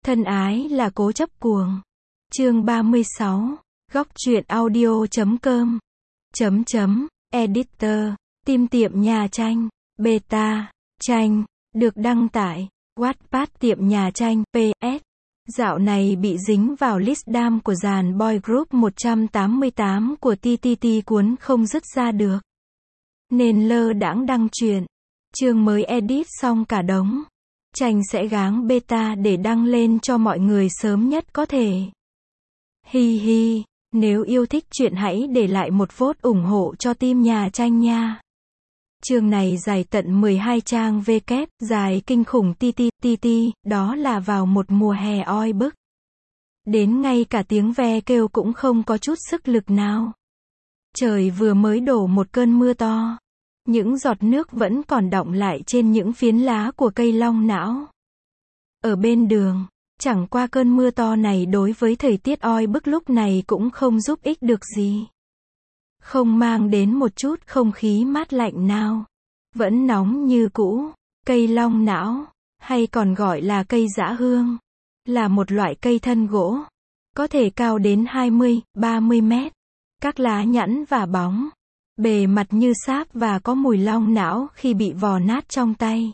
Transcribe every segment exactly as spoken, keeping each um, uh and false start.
Thân ái là cố chấp cuồng. Chương ba mươi sáu. Góc truyện audio chấm com. Chấm chấm. Editor. Tim tiệm nhà tranh. Beta. Tranh. Được đăng tại Wattpad tiệm nhà tranh. pê ét. Dạo này bị dính vào list đam của dàn boy group một trăm tám mươi tám của tê tê tê cuốn không dứt ra được. Nên lơ đãng đăng truyện. Chương mới edit xong cả đống. Tranh sẽ gắng beta để đăng lên cho mọi người sớm nhất có thể. Hi hi, nếu yêu thích truyện hãy để lại một vote ủng hộ cho team nhà tranh nha. Chương này dài tận mười hai trang vê kép, dài kinh khủng ti ti ti ti, đó là vào một mùa hè oi bức. Đến ngay cả tiếng ve kêu cũng không có chút sức lực nào. Trời vừa mới đổ một cơn mưa to. Những giọt nước vẫn còn đọng lại trên những phiến lá của cây long não. Ở bên đường, chẳng qua cơn mưa to này đối với thời tiết oi bức lúc này cũng không giúp ích được gì. Không mang đến một chút không khí mát lạnh nào. Vẫn nóng như cũ. Cây long não, hay còn gọi là cây dã hương, là một loại cây thân gỗ. Có thể cao đến hai mươi, ba mươi mét. Các lá nhẵn và bóng. Bề mặt như sáp và có mùi long não khi bị vò nát trong tay.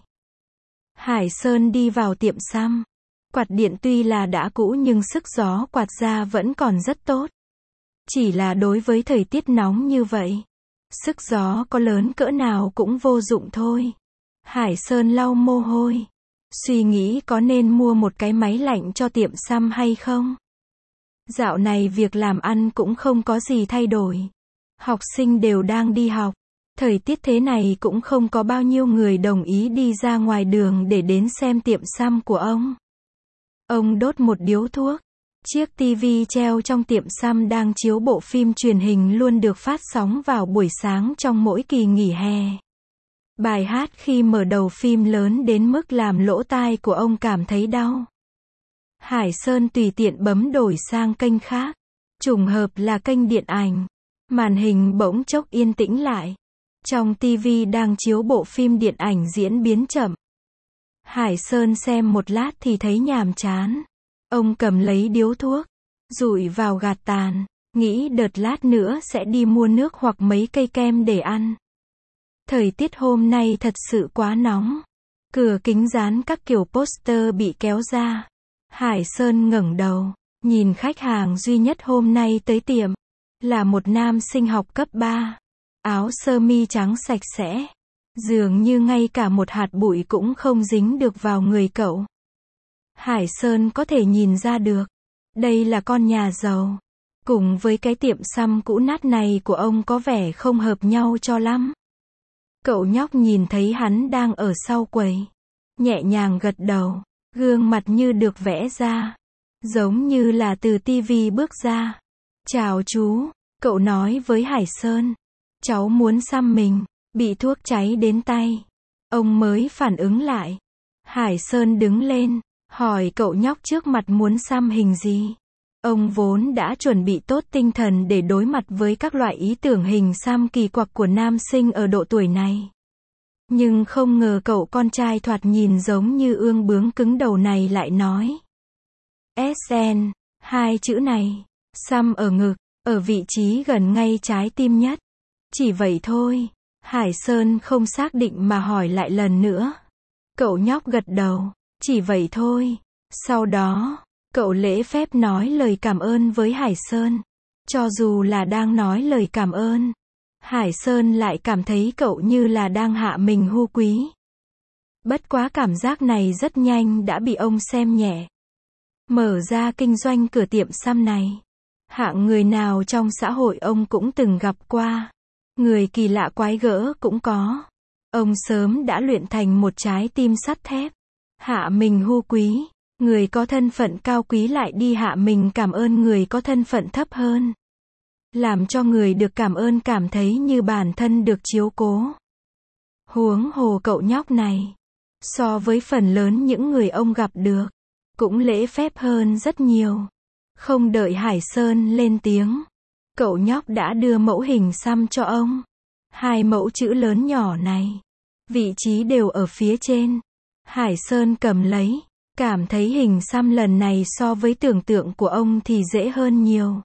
Hải Sơn đi vào tiệm xăm. Quạt điện tuy là đã cũ nhưng sức gió quạt ra vẫn còn rất tốt. Chỉ là đối với thời tiết nóng như vậy, sức gió có lớn cỡ nào cũng vô dụng thôi. Hải Sơn lau mồ hôi. Suy nghĩ có nên mua một cái máy lạnh cho tiệm xăm hay không. Dạo này việc làm ăn cũng không có gì thay đổi. Học sinh đều đang đi học. Thời tiết thế này cũng không có bao nhiêu người đồng ý đi ra ngoài đường để đến xem tiệm xăm của ông. Ông đốt một điếu thuốc. Chiếc tivi treo trong tiệm xăm đang chiếu bộ phim truyền hình luôn được phát sóng vào buổi sáng trong mỗi kỳ nghỉ hè. Bài hát khi mở đầu phim lớn đến mức làm lỗ tai của ông cảm thấy đau. Hải Sơn tùy tiện bấm đổi sang kênh khác. Trùng hợp là kênh điện ảnh. Màn hình bỗng chốc yên tĩnh lại. Trong tivi đang chiếu bộ phim điện ảnh diễn biến chậm. Hải Sơn xem một lát thì thấy nhàm chán. Ông cầm lấy điếu thuốc, dụi vào gạt tàn, nghĩ đợt lát nữa sẽ đi mua nước hoặc mấy cây kem để ăn. Thời tiết hôm nay thật sự quá nóng. Cửa kính dán các kiểu poster bị kéo ra. Hải Sơn ngẩng đầu, nhìn khách hàng duy nhất hôm nay tới tiệm. Là một nam sinh học cấp ba. Áo sơ mi trắng sạch sẽ. Dường như ngay cả một hạt bụi cũng không dính được vào người cậu. Hải Sơn có thể nhìn ra được. Đây là con nhà giàu. Cùng với cái tiệm xăm cũ nát này của ông có vẻ không hợp nhau cho lắm. Cậu nhóc nhìn thấy hắn đang ở sau quầy. Nhẹ nhàng gật đầu. Gương mặt như được vẽ ra. Giống như là từ tivi bước ra. Chào chú, cậu nói với Hải Sơn. Cháu muốn xăm mình, bị thuốc cháy đến tay. Ông mới phản ứng lại. Hải Sơn đứng lên, hỏi cậu nhóc trước mặt muốn xăm hình gì. Ông vốn đã chuẩn bị tốt tinh thần để đối mặt với các loại ý tưởng hình xăm kỳ quặc của nam sinh ở độ tuổi này. Nhưng không ngờ cậu con trai thoạt nhìn giống như ương bướng cứng đầu này lại nói. ét en, hai chữ này, xăm ở ngực. Ở vị trí gần ngay trái tim nhất. Chỉ vậy thôi. Hải Sơn không xác định mà hỏi lại lần nữa. Cậu nhóc gật đầu. Chỉ vậy thôi. Sau đó, cậu lễ phép nói lời cảm ơn với Hải Sơn. Cho dù là đang nói lời cảm ơn, Hải Sơn lại cảm thấy cậu như là đang hạ mình hu quý. Bất quá cảm giác này rất nhanh đã bị ông xem nhẹ. Mở ra kinh doanh cửa tiệm xăm này. Hạng người nào trong xã hội ông cũng từng gặp qua. Người kỳ lạ quái gở cũng có. Ông sớm đã luyện thành một trái tim sắt thép. Hạ mình hu quý. Người có thân phận cao quý lại đi hạ mình cảm ơn người có thân phận thấp hơn. Làm cho người được cảm ơn cảm thấy như bản thân được chiếu cố. Huống hồ cậu nhóc này. So với phần lớn những người ông gặp được. Cũng lễ phép hơn rất nhiều. Không đợi Hải Sơn lên tiếng. Cậu nhóc đã đưa mẫu hình xăm cho ông. Hai mẫu chữ lớn nhỏ này. Vị trí đều ở phía trên. Hải Sơn cầm lấy. Cảm thấy hình xăm lần này so với tưởng tượng của ông thì dễ hơn nhiều.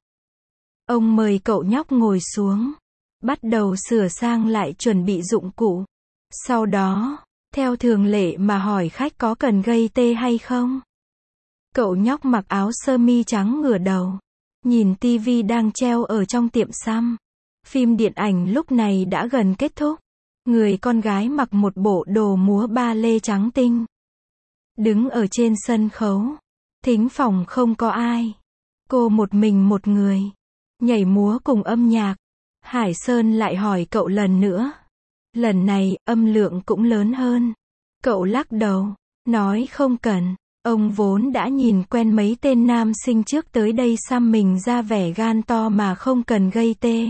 Ông mời cậu nhóc ngồi xuống, bắt đầu sửa sang lại chuẩn bị dụng cụ. Sau đó, theo thường lệ mà hỏi khách có cần gây tê hay không. Cậu nhóc mặc áo sơ mi trắng ngửa đầu, nhìn tivi đang treo ở trong tiệm xăm. Phim điện ảnh lúc này đã gần kết thúc. Người con gái mặc một bộ đồ múa ba lê trắng tinh, đứng ở trên sân khấu. Thính phòng không có ai. Cô một mình một người, nhảy múa cùng âm nhạc. Hải Sơn lại hỏi cậu lần nữa. Lần này, âm lượng cũng lớn hơn. Cậu lắc đầu, nói không cần. Ông vốn đã nhìn quen mấy tên nam sinh trước tới đây xăm mình ra vẻ gan to mà không cần gây tê.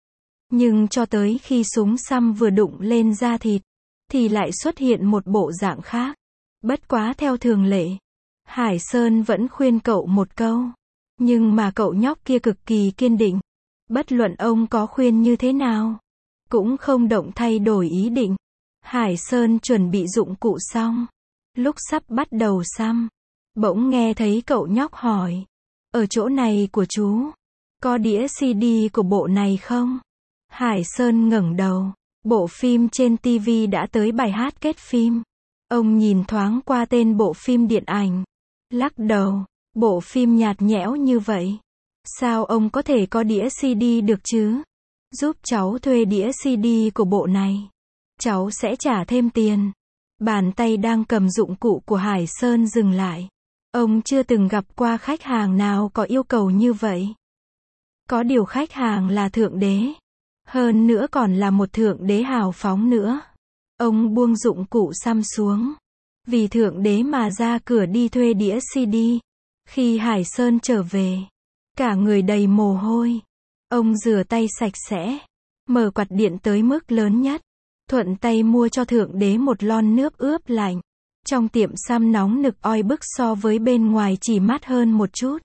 Nhưng cho tới khi súng xăm vừa đụng lên da thịt, thì lại xuất hiện một bộ dạng khác. Bất quá theo thường lệ, Hải Sơn vẫn khuyên cậu một câu. Nhưng mà cậu nhóc kia cực kỳ kiên định. Bất luận ông có khuyên như thế nào, cũng không động thay đổi ý định. Hải Sơn chuẩn bị dụng cụ xong. Lúc sắp bắt đầu xăm, bỗng nghe thấy cậu nhóc hỏi. Ở chỗ này của chú, có đĩa xê đê của bộ này không? Hải Sơn ngẩng đầu. Bộ phim trên tivi đã tới bài hát kết phim. Ông nhìn thoáng qua tên bộ phim điện ảnh, lắc đầu. Bộ phim nhạt nhẽo như vậy, sao ông có thể có đĩa xê đê được chứ? Giúp cháu thuê đĩa xê đê của bộ này, cháu sẽ trả thêm tiền. Bàn tay đang cầm dụng cụ của Hải Sơn dừng lại. Ông chưa từng gặp qua khách hàng nào có yêu cầu như vậy. Có điều khách hàng là thượng đế. Hơn nữa còn là một thượng đế hào phóng nữa. Ông buông dụng cụ xăm xuống. Vì thượng đế mà ra cửa đi thuê đĩa xê đê. Khi Hải Sơn trở về, cả người đầy mồ hôi. Ông rửa tay sạch sẽ, mở quạt điện tới mức lớn nhất, thuận tay mua cho thượng đế một lon nước ướp lạnh. Trong tiệm xăm nóng nực oi bức so với bên ngoài chỉ mát hơn một chút.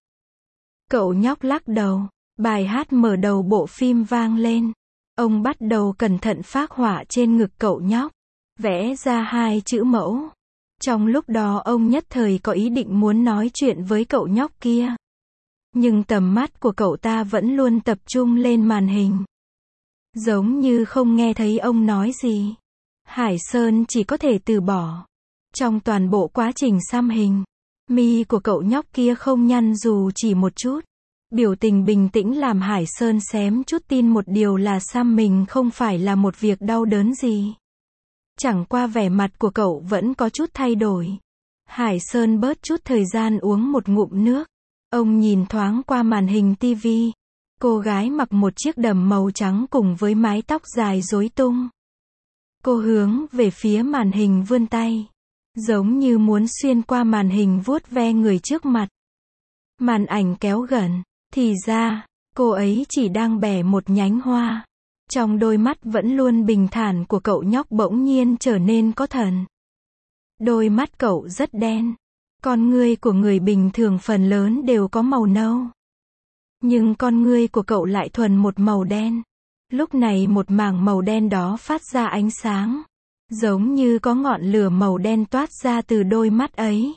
Cậu nhóc lắc đầu, bài hát mở đầu bộ phim vang lên. Ông bắt đầu cẩn thận phác họa trên ngực cậu nhóc, vẽ ra hai chữ mẫu. Trong lúc đó ông nhất thời có ý định muốn nói chuyện với cậu nhóc kia. Nhưng tầm mắt của cậu ta vẫn luôn tập trung lên màn hình. Giống như không nghe thấy ông nói gì. Hải Sơn chỉ có thể từ bỏ. Trong toàn bộ quá trình xăm hình, mi của cậu nhóc kia không nhăn dù chỉ một chút. Biểu tình bình tĩnh làm Hải Sơn xém chút tin một điều là xăm mình không phải là một việc đau đớn gì. Chẳng qua vẻ mặt của cậu vẫn có chút thay đổi. Hải Sơn bớt chút thời gian uống một ngụm nước. Ông nhìn thoáng qua màn hình tivi. Cô gái mặc một chiếc đầm màu trắng cùng với mái tóc dài rối tung. Cô hướng về phía màn hình vươn tay, giống như muốn xuyên qua màn hình vuốt ve người trước mặt. Màn ảnh kéo gần, thì ra, cô ấy chỉ đang bẻ một nhánh hoa. Trong đôi mắt vẫn luôn bình thản của cậu nhóc bỗng nhiên trở nên có thần. Đôi mắt cậu rất đen. Con ngươi của người bình thường phần lớn đều có màu nâu. Nhưng con ngươi của cậu lại thuần một màu đen. Lúc này một mảng màu đen đó phát ra ánh sáng. Giống như có ngọn lửa màu đen toát ra từ đôi mắt ấy.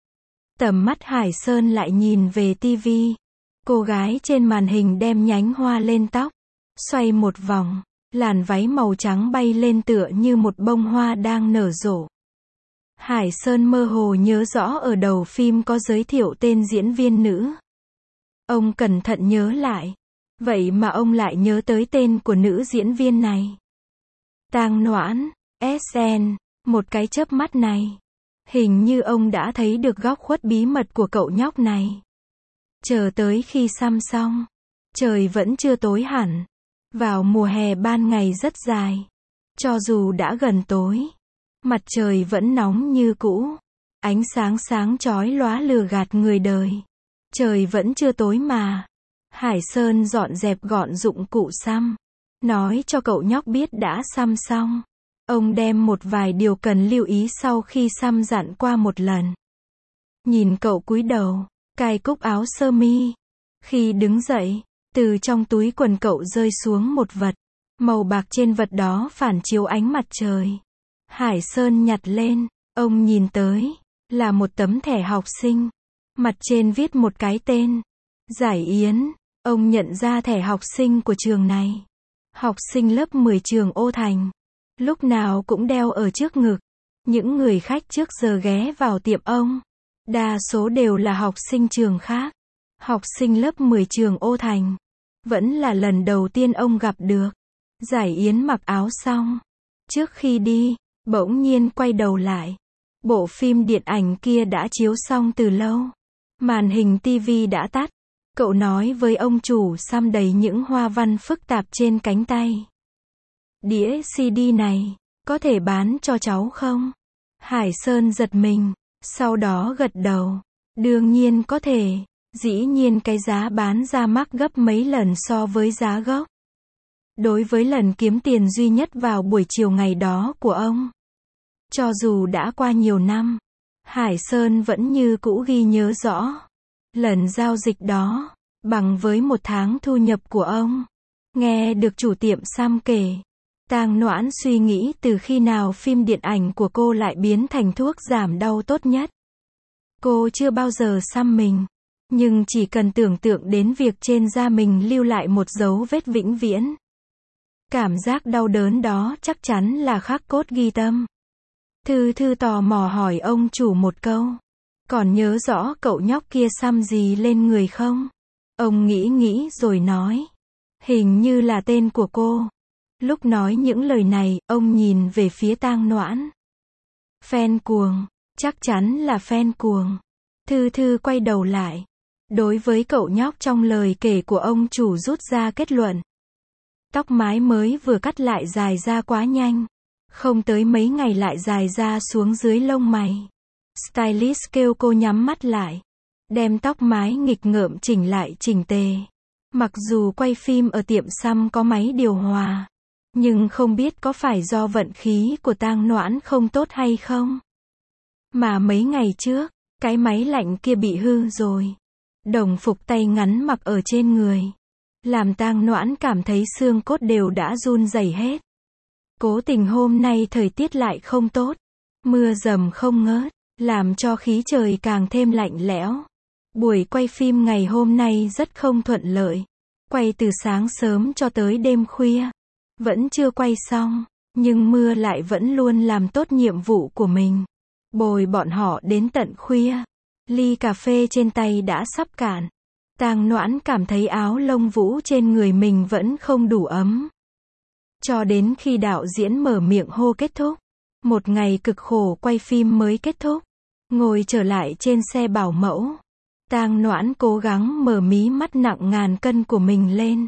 Tầm mắt Hải Sơn lại nhìn về tivi. Cô gái trên màn hình đem nhánh hoa lên tóc. Xoay một vòng, làn váy màu trắng bay lên tựa như một bông hoa đang nở rộ. Hải Sơn mơ hồ nhớ rõ ở đầu phim có giới thiệu tên diễn viên nữ. Ông cẩn thận nhớ lại. Vậy mà ông lại nhớ tới tên của nữ diễn viên này. Tang Noãn, ét en, một cái chớp mắt này. Hình như ông đã thấy được góc khuất bí mật của cậu nhóc này. Chờ tới khi xăm xong, trời vẫn chưa tối hẳn. Vào mùa hè ban ngày rất dài. Cho dù đã gần tối, mặt trời vẫn nóng như cũ. Ánh sáng sáng chói lóa lừa gạt người đời. Trời vẫn chưa tối mà. Hải Sơn dọn dẹp gọn dụng cụ xăm. Nói cho cậu nhóc biết đã xăm xong. Ông đem một vài điều cần lưu ý sau khi xăm dặn qua một lần. Nhìn cậu cúi đầu, cài cúc áo sơ mi. Khi đứng dậy, từ trong túi quần cậu rơi xuống một vật. Màu bạc trên vật đó phản chiếu ánh mặt trời. Hải Sơn nhặt lên, ông nhìn tới. là một tấm thẻ học sinh. Mặt trên viết một cái tên. Giải Yến. Ông nhận ra thẻ học sinh của trường này. Học sinh lớp mười trường Ô Thành. Lúc nào cũng đeo ở trước ngực. Những người khách trước giờ ghé vào tiệm ông, đa số đều là học sinh trường khác. Học sinh lớp mười trường Ô Thành. Vẫn là lần đầu tiên ông gặp được. Giải Yến mặc áo xong. Trước khi đi, bỗng nhiên quay đầu lại. Bộ phim điện ảnh kia đã chiếu xong từ lâu. Màn hình tivi đã tắt. Cậu nói với ông chủ xăm đầy những hoa văn phức tạp trên cánh tay. Đĩa xê đê này, có thể bán cho cháu không? Hải Sơn giật mình, sau đó gật đầu. Đương nhiên có thể, dĩ nhiên cái giá bán ra mắc gấp mấy lần so với giá gốc. Đối với lần kiếm tiền duy nhất vào buổi chiều ngày đó của ông. Cho dù đã qua nhiều năm, Hải Sơn vẫn như cũ ghi nhớ rõ. Lần giao dịch đó, bằng với một tháng thu nhập của ông. Nghe được chủ tiệm xăm kể. Tang Noãn suy nghĩ từ khi nào phim điện ảnh của cô lại biến thành thuốc giảm đau tốt nhất. Cô chưa bao giờ xăm mình. Nhưng chỉ cần tưởng tượng đến việc trên da mình lưu lại một dấu vết vĩnh viễn. Cảm giác đau đớn đó chắc chắn là khắc cốt ghi tâm. Thư Thư tò mò hỏi ông chủ một câu. Còn nhớ rõ cậu nhóc kia xăm gì lên người không? Ông nghĩ nghĩ rồi nói. Hình như là tên của cô. Lúc nói những lời này, ông nhìn về phía Tang Noãn. Fan cuồng. Chắc chắn là fan cuồng. Thư Thư quay đầu lại. Đối với cậu nhóc trong lời kể của ông chủ rút ra kết luận. Tóc mái mới vừa cắt lại dài ra quá nhanh. Không tới mấy ngày lại dài ra xuống dưới lông mày. Stylist kêu cô nhắm mắt lại. Đem tóc mái nghịch ngợm chỉnh lại chỉnh tề. Mặc dù quay phim ở tiệm xăm có máy điều hòa. Nhưng không biết có phải do vận khí của Tang Noãn không tốt hay không. Mà mấy ngày trước, cái máy lạnh kia bị hư rồi. Đồng phục tay ngắn mặc ở trên người. Làm Tang Noãn cảm thấy xương cốt đều đã run rẩy hết. Cố tình hôm nay thời tiết lại không tốt. Mưa dầm không ngớt, làm cho khí trời càng thêm lạnh lẽo. Buổi quay phim ngày hôm nay rất không thuận lợi. Quay từ sáng sớm cho tới đêm khuya. Vẫn chưa quay xong, nhưng mưa lại vẫn luôn làm tốt nhiệm vụ của mình. Bồi bọn họ đến tận khuya. Ly cà phê trên tay đã sắp cạn. Tang Noãn cảm thấy áo lông vũ trên người mình vẫn không đủ ấm. Cho đến khi đạo diễn mở miệng hô kết thúc. Một ngày cực khổ quay phim mới kết thúc. Ngồi trở lại trên xe bảo mẫu. Tang Noãn cố gắng mở mí mắt nặng ngàn cân của mình lên.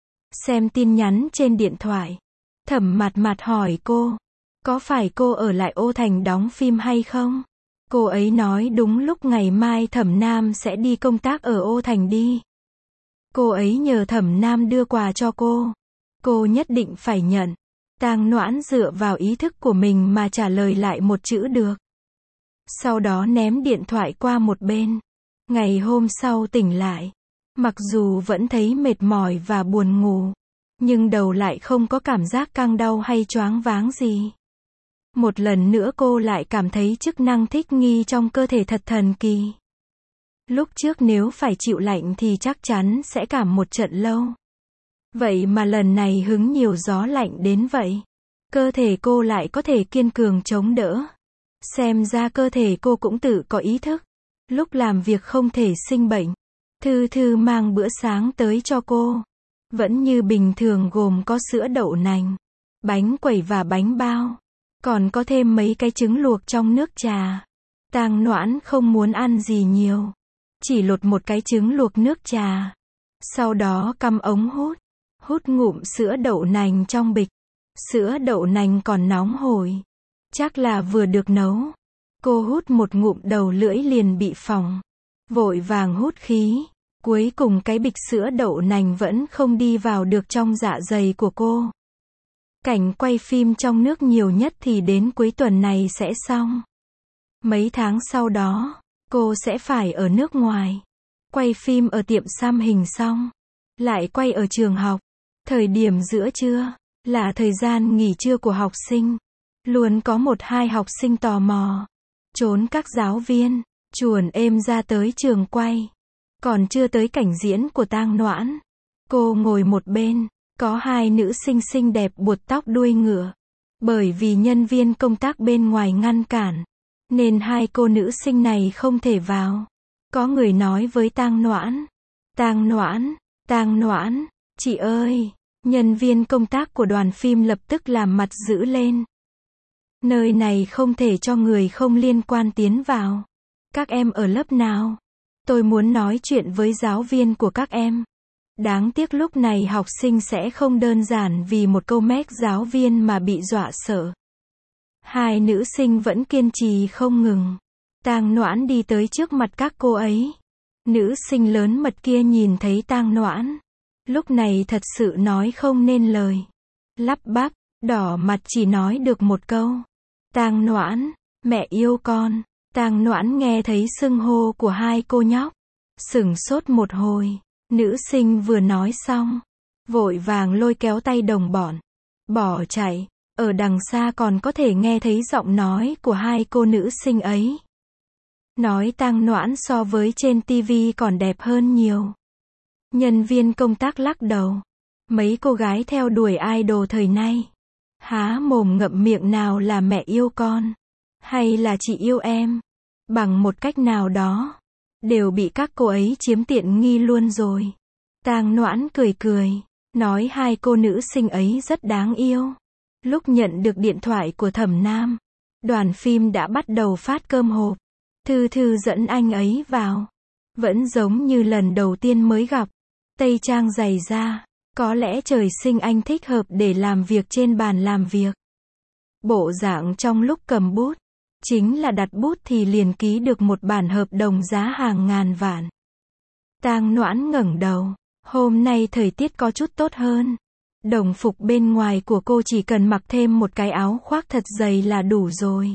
Xem tin nhắn trên điện thoại. Thẩm Mạt Mạt hỏi cô. Có phải cô ở lại Ô Thành đóng phim hay không? Cô ấy nói đúng lúc ngày mai Thẩm Nam sẽ đi công tác ở Ô Thành đi. Cô ấy nhờ Thẩm Nam đưa quà cho cô. Cô nhất định phải nhận. Tang Noãn dựa vào ý thức của mình mà trả lời lại một chữ được. Sau đó ném điện thoại qua một bên. Ngày hôm sau tỉnh lại. Mặc dù vẫn thấy mệt mỏi và buồn ngủ. Nhưng đầu lại không có cảm giác căng đau hay choáng váng gì. Một lần nữa cô lại cảm thấy chức năng thích nghi trong cơ thể thật thần kỳ. Lúc trước nếu phải chịu lạnh thì chắc chắn sẽ cảm một trận lâu. Vậy mà lần này hứng nhiều gió lạnh đến vậy. Cơ thể cô lại có thể kiên cường chống đỡ. Xem ra cơ thể cô cũng tự có ý thức. Lúc làm việc không thể sinh bệnh. Thư Thư mang bữa sáng tới cho cô. Vẫn như bình thường gồm có sữa đậu nành, bánh quẩy và bánh bao. Còn có thêm mấy cái trứng luộc trong nước trà. Tang Noãn không muốn ăn gì nhiều. Chỉ lột một cái trứng luộc nước trà. Sau đó cắm ống hút. Hút ngụm sữa đậu nành trong bịch. Sữa đậu nành còn nóng hổi. Chắc là vừa được nấu. Cô hút một ngụm đầu lưỡi liền bị phỏng. Vội vàng hút khí. Cuối cùng cái bịch sữa đậu nành vẫn không đi vào được trong dạ dày của cô. Cảnh quay phim trong nước nhiều nhất thì đến cuối tuần này sẽ xong. Mấy tháng sau đó, cô sẽ phải ở nước ngoài. Quay phim ở tiệm xăm hình xong. Lại quay ở trường học. Thời điểm giữa trưa, là thời gian nghỉ trưa của học sinh. Luôn có một hai học sinh tò mò. trốn các giáo viên, chuồn êm ra tới trường quay. Còn chưa tới cảnh diễn của Tang Noãn. Cô ngồi một bên, có hai nữ sinh xinh đẹp buộc tóc đuôi ngựa. Bởi vì nhân viên công tác bên ngoài ngăn cản, nên hai cô nữ sinh này không thể vào. Có người nói với Tang Noãn. Tang Noãn, Tang Noãn, chị ơi. Nhân viên công tác của đoàn phim lập tức làm mặt dữ lên. Nơi này không thể cho người không liên quan tiến vào. Các em ở lớp nào? Tôi muốn nói chuyện với giáo viên của các em. Đáng tiếc lúc này học sinh sẽ không đơn giản vì một câu mách giáo viên mà bị dọa sợ. Hai nữ sinh vẫn kiên trì không ngừng. Tang Noãn đi tới trước mặt các cô ấy. Nữ sinh lớn mật kia nhìn thấy Tang Noãn. Lúc này thật sự nói không nên lời. Lắp bắp, đỏ mặt chỉ nói được một câu. Tang Noãn, mẹ yêu con. Tang Noãn nghe thấy xưng hô của hai cô nhóc. Sửng sốt một hồi. Nữ sinh vừa nói xong, vội vàng lôi kéo tay đồng bọn, bỏ chạy. Ở đằng xa còn có thể nghe thấy giọng nói của hai cô nữ sinh ấy. Nói Tang Noãn so với trên tivi còn đẹp hơn nhiều. Nhân viên công tác lắc đầu. Mấy cô gái theo đuổi idol thời nay, há mồm ngậm miệng nào là mẹ yêu con, hay là chị yêu em, bằng một cách nào đó, đều bị các cô ấy chiếm tiện nghi luôn rồi. Tang Noãn cười cười, nói hai cô nữ sinh ấy rất đáng yêu. Lúc nhận được điện thoại của Thẩm Nam, đoàn phim đã bắt đầu phát cơm hộp. Thư Thư dẫn anh ấy vào. Vẫn giống như lần đầu tiên mới gặp. Tây trang dày da. Có lẽ trời sinh anh thích hợp để làm việc trên bàn làm việc. Bộ dạng trong lúc cầm bút, chính là đặt bút thì liền ký được một bản hợp đồng giá hàng ngàn vạn. Tang Noãn ngẩng đầu. Hôm nay thời tiết có chút tốt hơn. Đồng phục bên ngoài của cô chỉ cần mặc thêm một cái áo khoác thật dày là đủ rồi.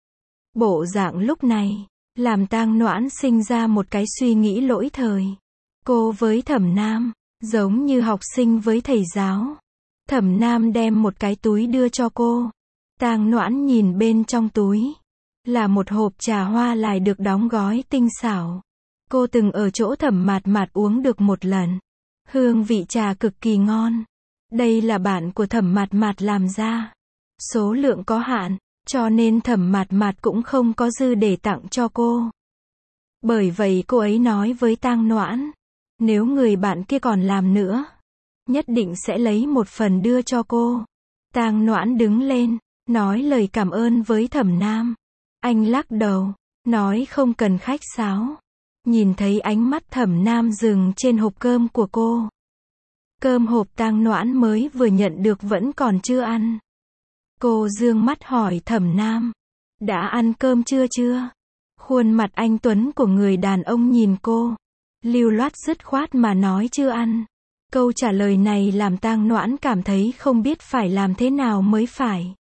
Bộ dạng lúc này, làm Tang Noãn sinh ra một cái suy nghĩ lỗi thời. Cô với Thẩm Nam, giống như học sinh với thầy giáo. Thẩm Nam đem một cái túi đưa cho cô. Tang Noãn nhìn bên trong túi. Là một hộp trà hoa lài được đóng gói tinh xảo. Cô từng ở chỗ Thẩm Mạt Mạt uống được một lần. Hương vị trà cực kỳ ngon. Đây là bản của Thẩm Mạt Mạt làm ra. Số lượng có hạn, cho nên Thẩm Mạt Mạt cũng không có dư để tặng cho cô. Bởi vậy cô ấy nói với Tang Noãn, nếu người bạn kia còn làm nữa, nhất định sẽ lấy một phần đưa cho cô. Tang Noãn đứng lên, nói lời cảm ơn với Thẩm Nam. Anh lắc đầu, nói không cần khách sáo. Nhìn thấy ánh mắt Thẩm Nam dừng trên hộp cơm của cô. Cơm hộp Tang Noãn mới vừa nhận được vẫn còn chưa ăn. Cô dương mắt hỏi Thẩm Nam, đã ăn cơm chưa chưa? Khuôn mặt anh tuấn của người đàn ông nhìn cô, lưu loát dứt khoát mà nói chưa ăn. Câu trả lời này làm Tang Noãn cảm thấy không biết phải làm thế nào mới phải.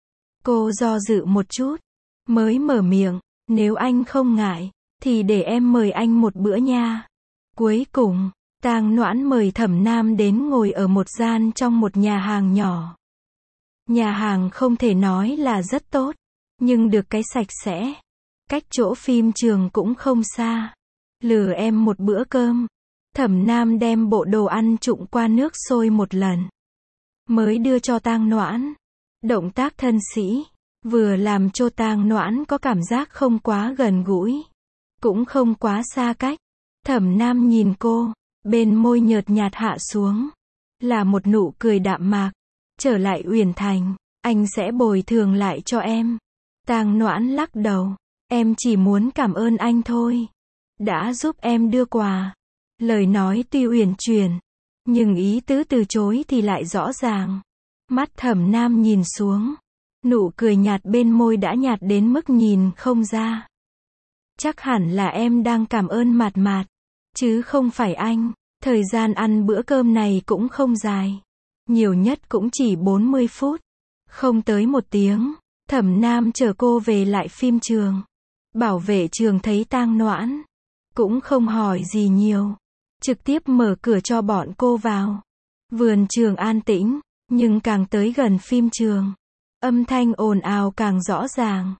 Cô do dự một chút, mới mở miệng, nếu anh không ngại, thì để em mời anh một bữa nha. Cuối cùng, Tang Noãn mời Thẩm Nam đến ngồi ở một gian trong một nhà hàng nhỏ. Nhà hàng không thể nói là rất tốt, nhưng được cái sạch sẽ. Cách chỗ phim trường cũng không xa. Lừa em một bữa cơm. Thẩm Nam đem bộ đồ ăn trụng qua nước sôi một lần, mới đưa cho Tang Noãn. Động tác thân sĩ, vừa làm cho Tang Noãn có cảm giác không quá gần gũi, cũng không quá xa cách. Thẩm Nam nhìn cô, bên môi nhợt nhạt hạ xuống, là một nụ cười đạm mạc. Trở lại Uyển Thành, anh sẽ bồi thường lại cho em. Tang Noãn lắc đầu, em chỉ muốn cảm ơn anh thôi, đã giúp em đưa quà. Lời nói tuy uyển chuyển, nhưng ý tứ từ chối thì lại rõ ràng. Mắt Thẩm Nam nhìn xuống, nụ cười nhạt bên môi đã nhạt đến mức nhìn không ra. Chắc hẳn là em đang cảm ơn Mạt Mạt, chứ không phải anh. Thời gian ăn bữa cơm này cũng không dài, nhiều nhất cũng chỉ bốn mươi phút, không tới một tiếng. Thẩm Nam chở cô về lại phim trường. Bảo vệ trường thấy Tang Noãn, cũng không hỏi gì nhiều, trực tiếp mở cửa cho bọn cô vào. Vườn trường an tĩnh, nhưng càng tới gần phim trường, âm thanh ồn ào càng rõ ràng.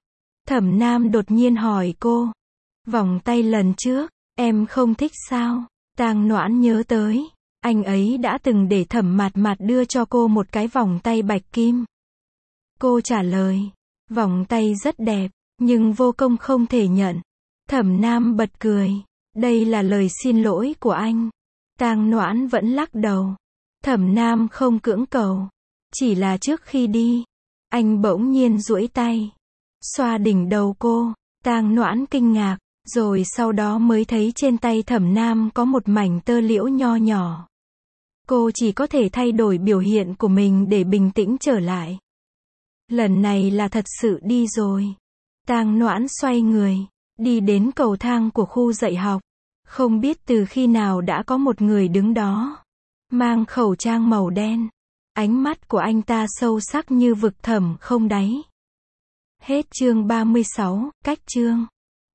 Thẩm Nam đột nhiên hỏi cô. Vòng tay lần trước, em không thích sao? Tang Noãn nhớ tới, anh ấy đã từng để Thẩm Mạt Mạt đưa cho cô một cái vòng tay bạch kim. Cô trả lời, vòng tay rất đẹp, nhưng vô công không thể nhận. Thẩm Nam bật cười, đây là lời xin lỗi của anh. Tang Noãn vẫn lắc đầu. Thẩm Nam không cưỡng cầu, chỉ là trước khi đi, anh bỗng nhiên duỗi tay, xoa đỉnh đầu cô. Tang Noãn kinh ngạc, rồi sau đó mới thấy trên tay Thẩm Nam có một mảnh tơ liễu nho nhỏ. Cô chỉ có thể thay đổi biểu hiện của mình để bình tĩnh trở lại. Lần này là thật sự đi rồi. Tang Noãn xoay người, đi đến cầu thang của khu dạy học. Không biết từ khi nào đã có một người đứng đó, mang khẩu trang màu đen. Ánh mắt của anh ta sâu sắc như vực thẳm không đáy. Hết chương ba mươi sáu, cách chương.